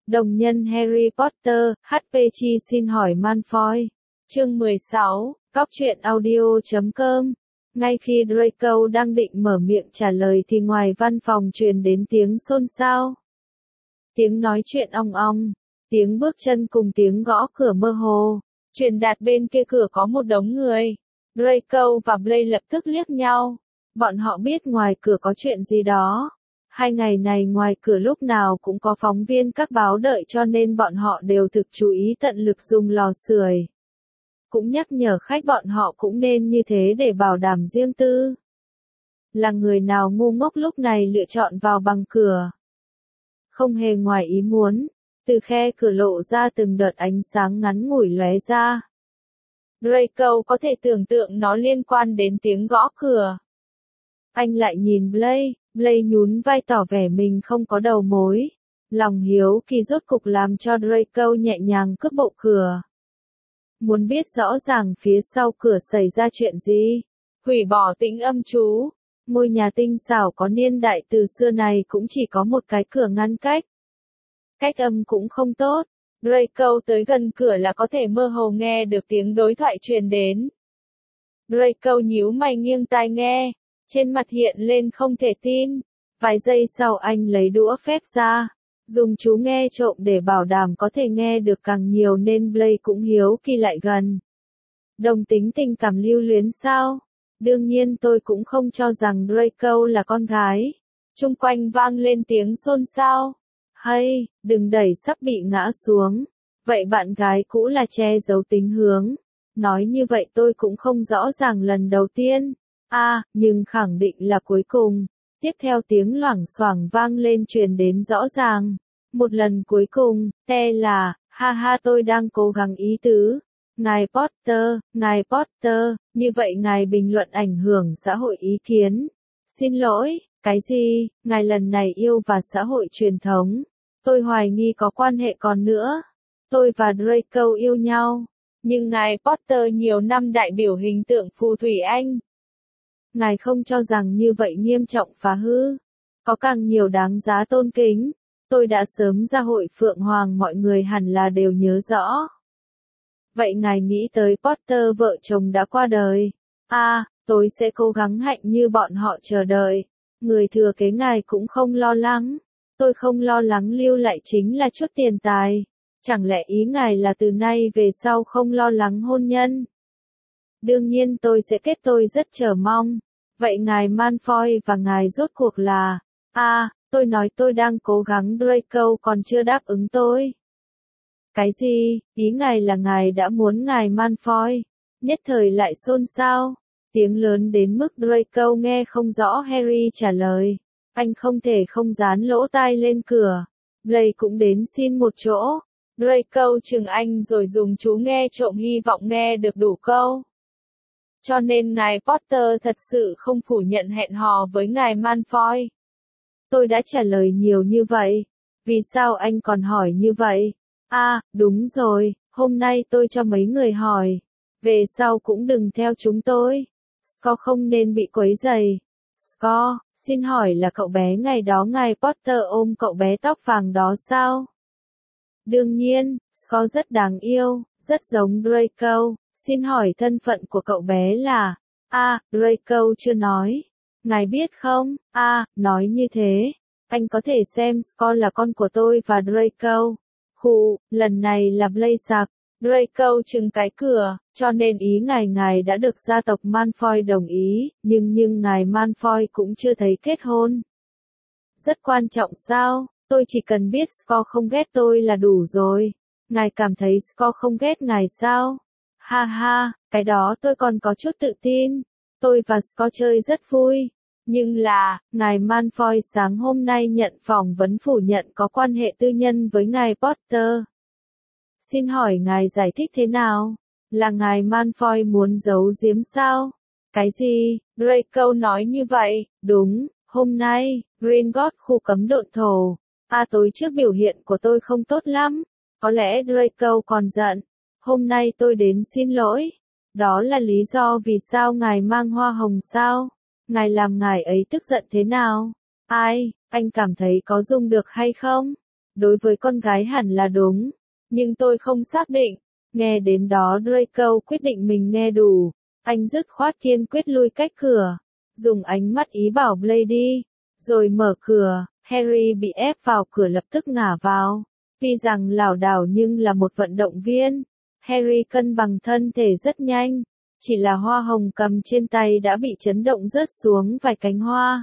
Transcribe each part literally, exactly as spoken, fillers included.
Đồng nhân Harry Potter, hát pê Chi xin hỏi Malfoy. Chương mười sáu, Cóc truyện audio chấm com. Ngay khi Draco đang định mở miệng trả lời thì ngoài văn phòng truyền đến tiếng xôn xao. Tiếng nói chuyện ong ong, tiếng bước chân cùng tiếng gõ cửa mơ hồ. Truyền đạt bên kia cửa có một đống người. Draco và Blaise lập tức liếc nhau. Bọn họ biết ngoài cửa có chuyện gì đó. Hai ngày này ngoài cửa lúc nào cũng có phóng viên các báo đợi cho nên bọn họ đều thực chú ý tận lực dùng lò sưởi. Cũng nhắc nhở khách bọn họ cũng nên như thế để bảo đảm riêng tư. Là người nào ngu ngốc lúc này lựa chọn vào bằng cửa. Không hề ngoài ý muốn, từ khe cửa lộ ra từng đợt ánh sáng ngắn ngủi lóe ra. Draco có thể tưởng tượng nó liên quan đến tiếng gõ cửa. Anh lại nhìn Blaise, Blaise nhún vai tỏ vẻ mình không có đầu mối. Lòng hiếu kỳ rốt cục làm cho Draco nhẹ nhàng cướp bộ cửa. Muốn biết rõ ràng phía sau cửa xảy ra chuyện gì? Hủy bỏ tĩnh âm chú. Ngôi nhà tinh xảo có niên đại từ xưa này cũng chỉ có một cái cửa ngăn cách. Cách âm cũng không tốt. Draco tới gần cửa là có thể mơ hồ nghe được tiếng đối thoại truyền đến. Draco nhíu mày nghiêng tai nghe. Trên mặt hiện lên không thể tin. Vài giây sau anh lấy đũa phép ra. Dùng chú nghe trộm để bảo đảm có thể nghe được càng nhiều nên Blaise cũng hiếu kỳ lại gần. Đồng tính tình cảm lưu luyến sao? Đương nhiên tôi cũng không cho rằng Draco là con gái. Chung quanh vang lên tiếng xôn xao. Hay, đừng đẩy sắp bị ngã xuống. Vậy bạn gái cũ là che giấu tính hướng. Nói như vậy tôi cũng không rõ ràng lần đầu tiên. À, nhưng khẳng định là cuối cùng. Tiếp theo tiếng loảng xoảng vang lên truyền đến rõ ràng. Một lần cuối cùng, te là, ha ha tôi đang cố gắng ý tứ. Ngài Potter, ngài Potter, như vậy ngài bình luận ảnh hưởng xã hội ý kiến. Xin lỗi, cái gì, ngài lần này yêu và xã hội truyền thống. Tôi hoài nghi có quan hệ còn nữa. Tôi và Draco yêu nhau. Nhưng ngài Potter nhiều năm đại biểu hình tượng phù thủy Anh. Ngài không cho rằng như vậy nghiêm trọng phá hư. Có càng nhiều đáng giá tôn kính. Tôi đã sớm ra hội Phượng Hoàng mọi người hẳn là đều nhớ rõ. Vậy ngài nghĩ tới Potter vợ chồng đã qua đời. À, tôi sẽ cố gắng hạnh như bọn họ chờ đợi. Người thừa kế ngài cũng không lo lắng. Tôi không lo lắng lưu lại chính là chút tiền tài. Chẳng lẽ ý ngài là từ nay về sau không lo lắng hôn nhân? Đương nhiên tôi sẽ kết tôi rất chờ mong. Vậy ngài Malfoy và ngài rốt cuộc là... À, tôi nói tôi đang cố gắng Draco còn chưa đáp ứng tôi. Cái gì, ý ngài là ngài đã muốn ngài Malfoy. Nhất thời lại xôn xao. Tiếng lớn đến mức Draco nghe không rõ Harry trả lời. Anh không thể không dán lỗ tai lên cửa. Blaise cũng đến xin một chỗ. Draco chừng anh rồi dùng chú nghe trộm hy vọng nghe được đủ câu. Cho nên ngài Potter thật sự không phủ nhận hẹn hò với ngài Malfoy. Tôi đã trả lời nhiều như vậy. Vì sao anh còn hỏi như vậy? À, đúng rồi, hôm nay tôi cho mấy người hỏi. Về sau cũng đừng theo chúng tôi. Scott không nên bị quấy rầy. Scott, xin hỏi là cậu bé ngày đó ngài Potter ôm cậu bé tóc vàng đó sao? Đương nhiên, Scott rất đáng yêu, rất giống Draco. Xin hỏi thân phận của cậu bé là... À, Draco chưa nói. Ngài biết không? À, nói như thế. Anh có thể xem Scott là con của tôi và Draco. Khụ, lần này là Blaise sặc. Draco trừng cái cửa, cho nên ý ngài ngài đã được gia tộc Malfoy đồng ý, nhưng nhưng ngài Malfoy cũng chưa thấy kết hôn. Rất quan trọng sao? Tôi chỉ cần biết Scott không ghét tôi là đủ rồi. Ngài cảm thấy Scott không ghét ngài sao? Ha ha, cái đó tôi còn có chút tự tin. Tôi và Scott chơi rất vui. Nhưng là, ngài Malfoy sáng hôm nay nhận phỏng vấn phủ nhận có quan hệ tư nhân với ngài Potter. Xin hỏi ngài giải thích thế nào? Là ngài Malfoy muốn giấu giếm sao? Cái gì? Draco nói như vậy, đúng, hôm nay, Gringotts khu cấm độn thổ. À tối trước biểu hiện của tôi không tốt lắm. Có lẽ Draco còn giận. Hôm nay tôi đến xin lỗi. Đó là lý do vì sao ngài mang hoa hồng sao? Ngài làm ngài ấy tức giận thế nào? Ai, anh cảm thấy có dùng được hay không? đối với con gái hẳn là đúng, nhưng tôi không xác định. Nghe đến đó Draco quyết định mình nghe đủ, anh dứt khoát kiên quyết lui cách cửa, dùng ánh mắt ý bảo Blaze đi, rồi mở cửa. Harry bị ép vào cửa lập tức ngả vào, tuy rằng lảo đảo nhưng là một vận động viên. Harry cân bằng thân thể rất nhanh, chỉ là hoa hồng cầm trên tay đã bị chấn động rớt xuống vài cánh hoa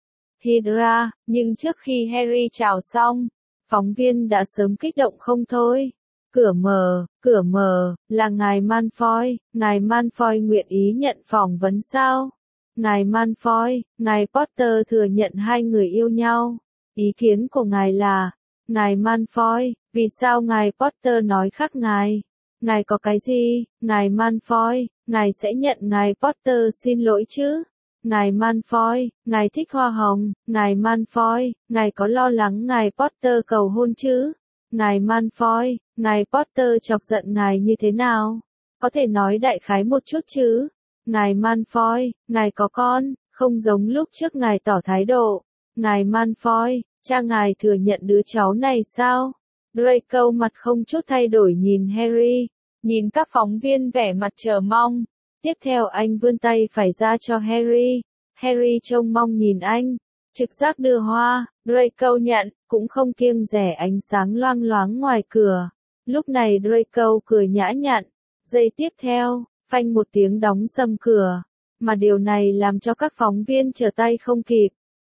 Hydra, nhưng trước khi Harry chào xong, phóng viên đã sớm kích động không thôi. Cửa mở, cửa mở, là ngài Malfoy, ngài Malfoy nguyện ý nhận phỏng vấn sao? Ngài Malfoy, ngài Potter thừa nhận hai người yêu nhau. Ý kiến của ngài là, ngài Malfoy, vì sao ngài Potter nói khác ngài? Ngài có cái gì, ngài Malfoy, ngài sẽ nhận ngài Potter xin lỗi chứ? Ngài Malfoy, ngài thích hoa hồng, ngài Malfoy, ngài có lo lắng ngài Potter cầu hôn chứ? Ngài Malfoy, ngài Potter chọc giận ngài như thế nào? Có thể nói đại khái một chút chứ? Ngài Malfoy, ngài có con, không giống lúc trước ngài tỏ thái độ. Ngài Malfoy, cha ngài thừa nhận đứa cháu này sao? Draco mặt không chút thay đổi nhìn Harry, nhìn các phóng viên vẻ mặt chờ mong. Tiếp theo anh vươn tay phải ra cho Harry. Harry trông mong nhìn anh, trực giác đưa hoa. Draco nhận, cũng không kiêng dè ánh sáng loang loáng ngoài cửa. Lúc này Draco cười nhã nhặn. Giây tiếp theo, phanh một tiếng đóng sầm cửa, mà điều này làm cho các phóng viên trở tay không kịp.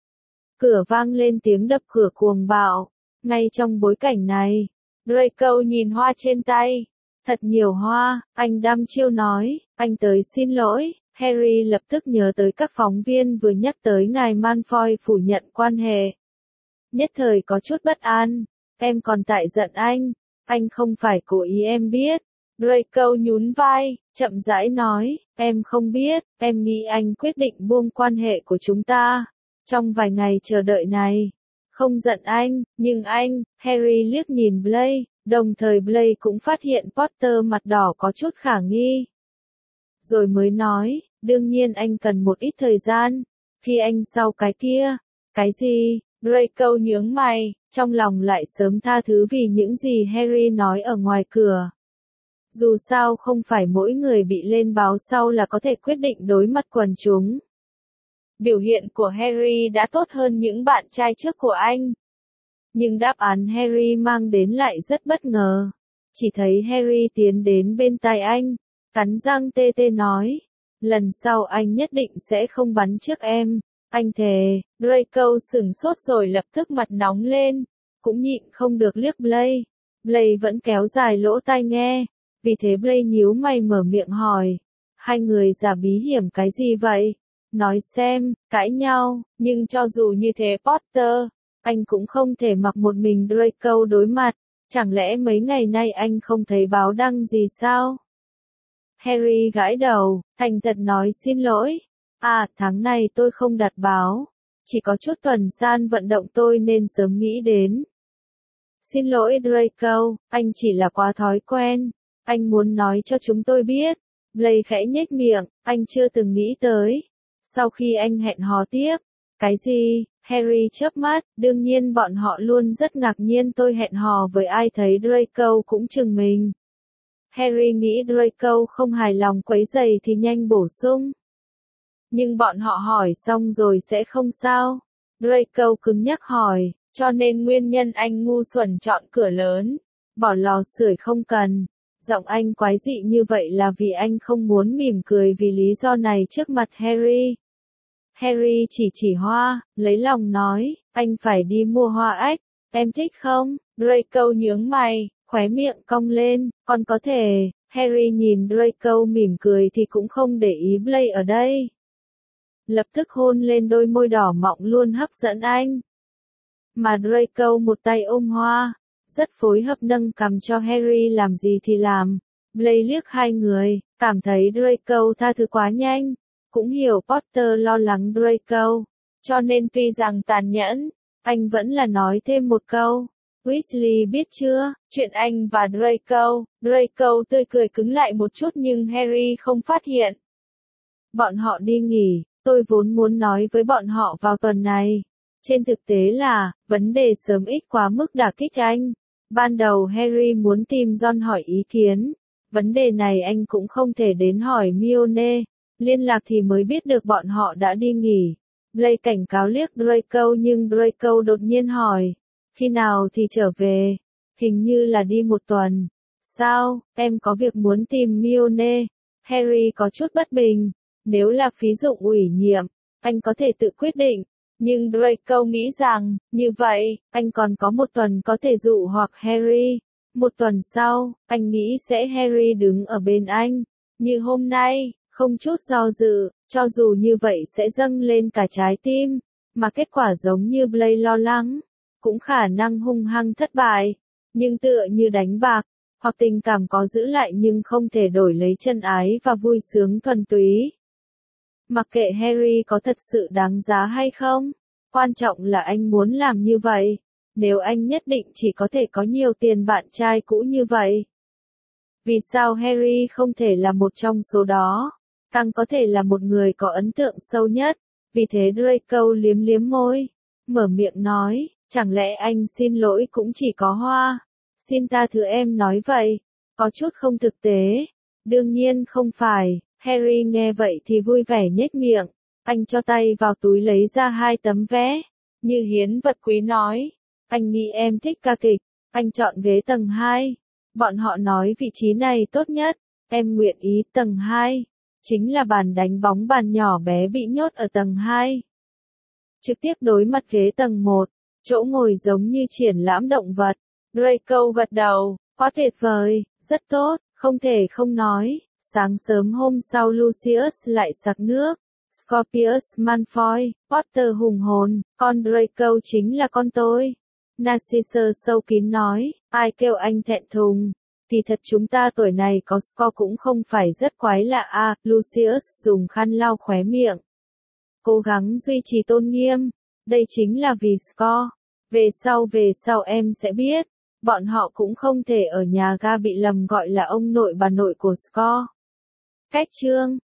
Cửa vang lên tiếng đập cửa cuồng bạo. Ngay trong bối cảnh này, Draco nhìn hoa trên tay. Thật nhiều hoa, anh đăm chiêu nói, anh tới xin lỗi. Harry lập tức nhớ tới các phóng viên vừa nhắc tới ngài Malfoy phủ nhận quan hệ. Nhất thời có chút bất an, em còn tại giận anh, anh không phải cố ý em biết. Draco nhún vai, chậm rãi nói, em không biết, em nghĩ anh quyết định buông quan hệ của chúng ta. Trong vài ngày chờ đợi này, không giận anh, nhưng anh, Harry liếc nhìn Blaze, đồng thời Blaze cũng phát hiện Potter mặt đỏ có chút khả nghi. Rồi mới nói, đương nhiên anh cần một ít thời gian, khi anh sau cái kia. Cái gì? Draco nhướng mày, trong lòng lại sớm tha thứ vì những gì Harry nói ở ngoài cửa. Dù sao không phải mỗi người bị lên báo sau là có thể quyết định đối mặt quần chúng. Biểu hiện của Harry đã tốt hơn những bạn trai trước của anh. Nhưng đáp án Harry mang đến lại rất bất ngờ. Chỉ thấy Harry tiến đến bên tai anh, cắn răng tê tê nói, lần sau anh nhất định sẽ không bắn trước em, anh thề. Draco sửng sốt rồi lập tức mặt nóng lên, cũng nhịn không được liếc Blaze. Blaze vẫn kéo dài lỗ tai nghe, vì thế Blaze nhíu mày mở miệng hỏi, hai người giả bí hiểm cái gì vậy? Nói xem, cãi nhau, nhưng cho dù như thế Potter, anh cũng không thể mặc một mình Draco đối mặt, chẳng lẽ mấy ngày nay anh không thấy báo đăng gì sao? Harry gãi đầu, thành thật nói xin lỗi. À, tháng này tôi không đặt báo, chỉ có chút tuần san vận động tôi nên sớm nghĩ đến. Xin lỗi Draco, anh chỉ là quá thói quen, anh muốn nói cho chúng tôi biết. Blaze khẽ nhếch miệng, anh chưa từng nghĩ tới. Sau khi anh hẹn hò tiếp, cái gì? Harry chớp mắt, đương nhiên bọn họ luôn rất ngạc nhiên tôi hẹn hò với ai thấy Draco cũng chừng mình. Harry nghĩ Draco không hài lòng quấy rầy thì nhanh bổ sung. Nhưng bọn họ hỏi xong rồi sẽ không sao. Draco cứng nhắc hỏi, cho nên nguyên nhân anh ngu xuẩn chọn cửa lớn, bỏ lò sưởi không cần. Giọng anh quái dị như vậy là vì anh không muốn mỉm cười vì lý do này trước mặt Harry. Harry chỉ chỉ hoa, lấy lòng nói, anh phải đi mua hoa ếch, em thích không? Draco nhướng mày, khóe miệng cong lên, còn có thể. Harry nhìn Draco mỉm cười thì cũng không để ý Blaze ở đây. Lập tức hôn lên đôi môi đỏ mọng luôn hấp dẫn anh. Mà Draco một tay ôm hoa, rất phối hợp nâng cằm cho Harry làm gì thì làm. Blaze liếc hai người, cảm thấy Draco tha thứ quá nhanh. Cũng hiểu Potter lo lắng Draco, cho nên tuy rằng tàn nhẫn, anh vẫn là nói thêm một câu. Weasley biết chưa, chuyện anh và Draco. Draco tươi cười cứng lại một chút nhưng Harry không phát hiện. Bọn họ đi nghỉ, tôi vốn muốn nói với bọn họ vào tuần này. Trên thực tế là, vấn đề sớm ít quá mức đả kích anh. Ban đầu Harry muốn tìm Ron hỏi ý kiến. Vấn đề này anh cũng không thể đến hỏi Hermione. Liên lạc thì mới biết được bọn họ đã đi nghỉ. Blaise cảnh cáo liếc Draco nhưng Draco đột nhiên hỏi. Khi nào thì trở về? Hình như là đi một tuần. Sao, em có việc muốn tìm Hermione? Harry có chút bất bình. Nếu là phí dụng ủy nhiệm, anh có thể tự quyết định. Nhưng Draco nghĩ rằng, như vậy, anh còn có một tuần có thể dụ hoặc Harry. Một tuần sau, anh nghĩ sẽ Harry đứng ở bên anh. Như hôm nay, không chút do dự, cho dù như vậy sẽ dâng lên cả trái tim. Mà kết quả giống như Blaise lo lắng, cũng khả năng hung hăng thất bại. Nhưng tựa như đánh bạc, hoặc tình cảm có giữ lại nhưng không thể đổi lấy chân ái và vui sướng thuần túy. Mặc kệ Harry có thật sự đáng giá hay không, quan trọng là anh muốn làm như vậy. Nếu anh nhất định chỉ có thể có nhiều tiền bạn trai cũ như vậy. Vì sao Harry không thể là một trong số đó? Càng có thể là một người có ấn tượng sâu nhất. Vì thế Draco liếm liếm môi, mở miệng nói, chẳng lẽ anh xin lỗi cũng chỉ có hoa? Xin tha thứ em nói vậy, có chút không thực tế. Đương nhiên không phải. Harry nghe vậy thì vui vẻ nhếch miệng. Anh cho tay vào túi lấy ra hai tấm vé. Như hiến vật quý nói. Anh nghĩ em thích ca kịch. Anh chọn ghế tầng hai. Bọn họ nói vị trí này tốt nhất. Em nguyện ý tầng hai. Chính là bàn đánh bóng bàn nhỏ bé bị nhốt ở tầng hai. Trực tiếp đối mặt ghế tầng một. Chỗ ngồi giống như triển lãm động vật. Draco gật đầu. Quá tuyệt vời. Rất tốt. Không thể không nói. Sáng sớm hôm sau Lucius lại sặc nước. Scorpius Malfoy, Potter hùng hồn, con Draco chính là con tôi. Narcissus sâu kín nói, ai kêu anh thẹn thùng. Thì thật chúng ta tuổi này có score cũng không phải rất quái lạ à, Lucius dùng khăn lau khóe miệng. Cố gắng duy trì tôn nghiêm, đây chính là vì score. Về sau về sau em sẽ biết, bọn họ cũng không thể ở nhà ga bị lầm gọi là ông nội bà nội của score. Cách chương